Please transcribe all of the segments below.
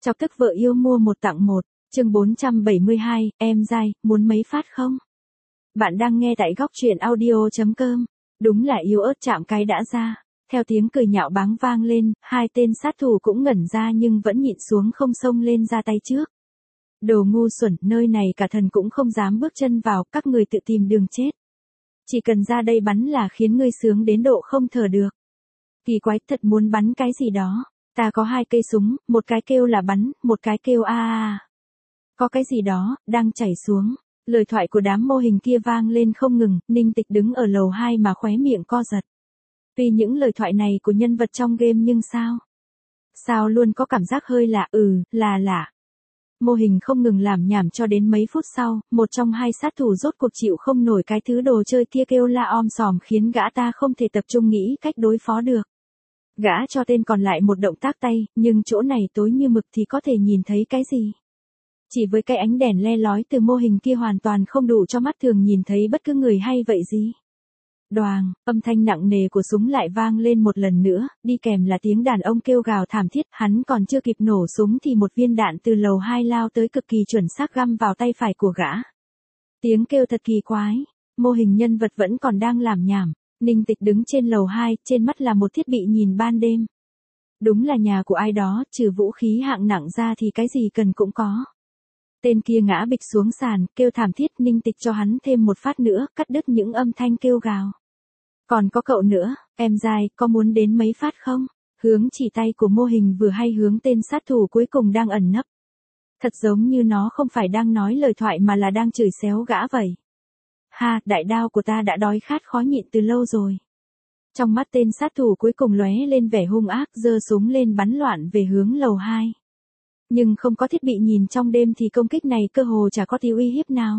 Chọc tức vợ yêu mua một tặng một, chương 472, em dai, muốn mấy phát không? Bạn đang nghe tại góc truyện audio.com. Đúng là yếu ớt chạm cái đã ra. Theo tiếng cười nhạo báng vang lên, hai tên sát thủ cũng ngẩn ra nhưng vẫn nhịn xuống không xông lên ra tay trước. Đồ ngu xuẩn, nơi này cả thần cũng không dám bước chân vào, các người tự tìm đường chết. Chỉ cần ra đây bắn là khiến ngươi sướng đến độ không thở được. Kỳ quái thật, muốn bắn cái gì đó. Ta có hai cây súng, một cái kêu là bắn, một cái kêu a a. Có cái gì đó, đang chảy xuống. Lời thoại của đám mô hình kia vang lên không ngừng, Ninh Tịch đứng ở lầu 2 mà khóe miệng co giật. Vì những lời thoại này của nhân vật trong game nhưng sao luôn có cảm giác hơi lạ, lạ. Mô hình không ngừng làm nhảm cho đến mấy phút sau, một trong hai sát thủ rốt cuộc chịu không nổi cái thứ đồ chơi kia kêu la om sòm khiến gã ta không thể tập trung nghĩ cách đối phó được. Gã cho tên còn lại một động tác tay, nhưng chỗ này tối như mực thì có thể nhìn thấy cái gì? Chỉ với cái ánh đèn le lói từ mô hình kia hoàn toàn không đủ cho mắt thường nhìn thấy bất cứ người hay vậy gì. Đoàng, âm thanh nặng nề của súng lại vang lên một lần nữa, đi kèm là tiếng đàn ông kêu gào thảm thiết, hắn còn chưa kịp nổ súng thì một viên đạn từ lầu 2 lao tới cực kỳ chuẩn xác găm vào tay phải của gã. Tiếng kêu thật kỳ quái, mô hình nhân vật vẫn còn đang làm nhảm. Ninh Tịch đứng trên lầu 2, trên mắt là một thiết bị nhìn ban đêm. Đúng là nhà của ai đó, trừ vũ khí hạng nặng ra thì cái gì cần cũng có. Tên kia ngã bịch xuống sàn, kêu thảm thiết, Ninh Tịch cho hắn thêm một phát nữa, cắt đứt những âm thanh kêu gào. Còn có cậu nữa, em dai, có muốn đến mấy phát không? Hướng chỉ tay của mô hình vừa hay hướng tên sát thủ cuối cùng đang ẩn nấp. Thật giống như nó không phải đang nói lời thoại mà là đang chửi xéo gã vậy. Ha, đại đao của ta đã đói khát khó nhịn từ lâu rồi. Trong mắt tên sát thủ cuối cùng lóe lên vẻ hung ác, giơ súng lên bắn loạn về hướng lầu 2. Nhưng không có thiết bị nhìn trong đêm thì công kích này cơ hồ chả có tí uy hiếp nào.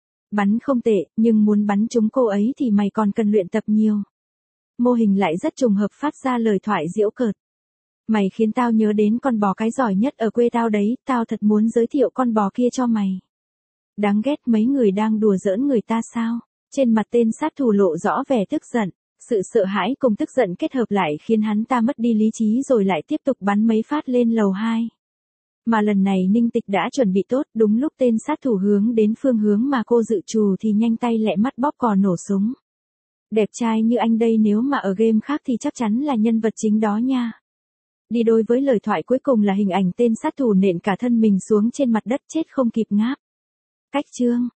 Bắn không tệ, nhưng muốn bắn trúng cô ấy thì mày còn cần luyện tập nhiều. Mô hình lại rất trùng hợp phát ra lời thoại giễu cợt. Mày khiến tao nhớ đến con bò cái giỏi nhất ở quê tao đấy, tao thật muốn giới thiệu con bò kia cho mày. Đáng ghét, mấy người đang đùa giỡn người ta sao? Trên mặt tên sát thủ lộ rõ vẻ tức giận. Sự sợ hãi cùng tức giận kết hợp lại khiến hắn ta mất đi lý trí rồi lại tiếp tục bắn mấy phát lên lầu 2. Mà lần này Ninh Tịch đã chuẩn bị tốt, đúng lúc tên sát thủ hướng đến phương hướng mà cô dự trù thì nhanh tay lẹ mắt bóp cò nổ súng. Đẹp trai như anh đây nếu mà ở game khác thì chắc chắn là nhân vật chính đó nha. Đi đôi với lời thoại cuối cùng là hình ảnh tên sát thủ nện cả thân mình xuống trên mặt đất chết không kịp ngáp. Cách chương